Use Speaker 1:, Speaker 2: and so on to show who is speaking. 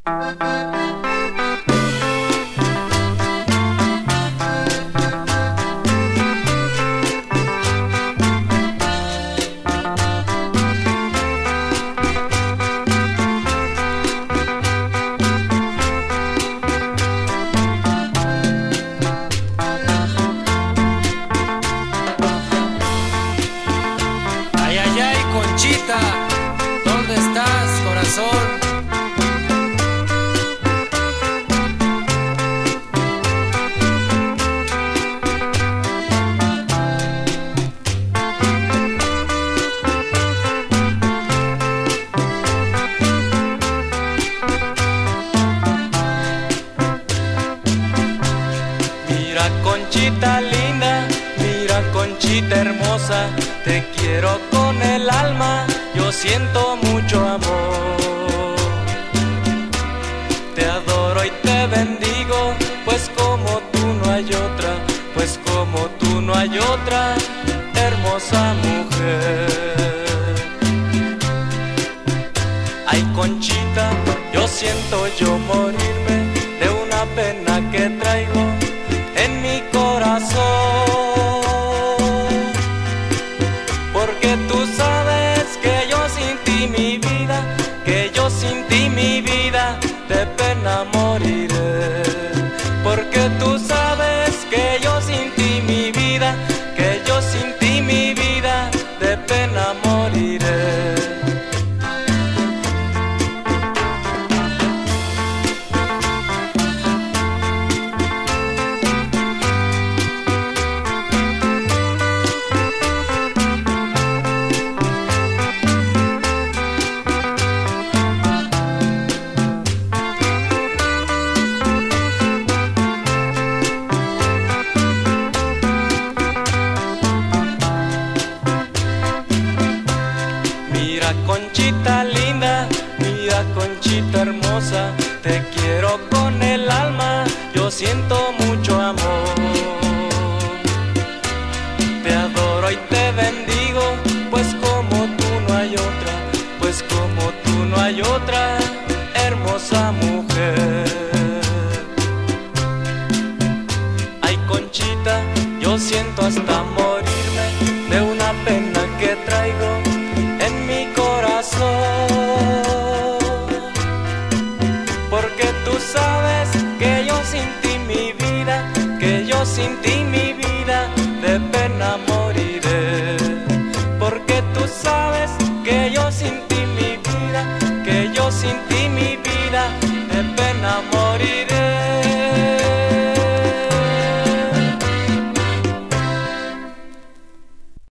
Speaker 1: Ay, ay, ay, Conchita, ¿dónde estás, corazón?
Speaker 2: Mira, Conchita linda, mira, Conchita hermosa, te quiero con el alma, yo siento mucho amor. Te adoro y te bendigo, pues como tú no hay otra, pues como tú no hay otra, hermosa mujer. Ay, Conchita, yo siento yo morirme de una pena que traigo en mi corazón, porque tú sabes que yo sin ti mi vida, que yo sin ti mi vida de pena moriré, porque tú sabes que yo sin ti mi vida, que yo sin ti mi vida de pena moriré. Mira, Conchita linda, mira, Conchita hermosa, te quiero con el alma, yo siento mucho amor. Te adoro y te bendigo, pues como tú no hay otra, pues como tú no hay otra, hermosa mujer. Ay, Conchita, yo siento hasta morirme de una pena que traigo en mi corazón, porque tú sabes que yo sin ti mi vida, que yo sin ti mi vida de pena moriré, porque tú sabes que yo sin ti mi vida, que yo sin ti mi vida de pena moriré.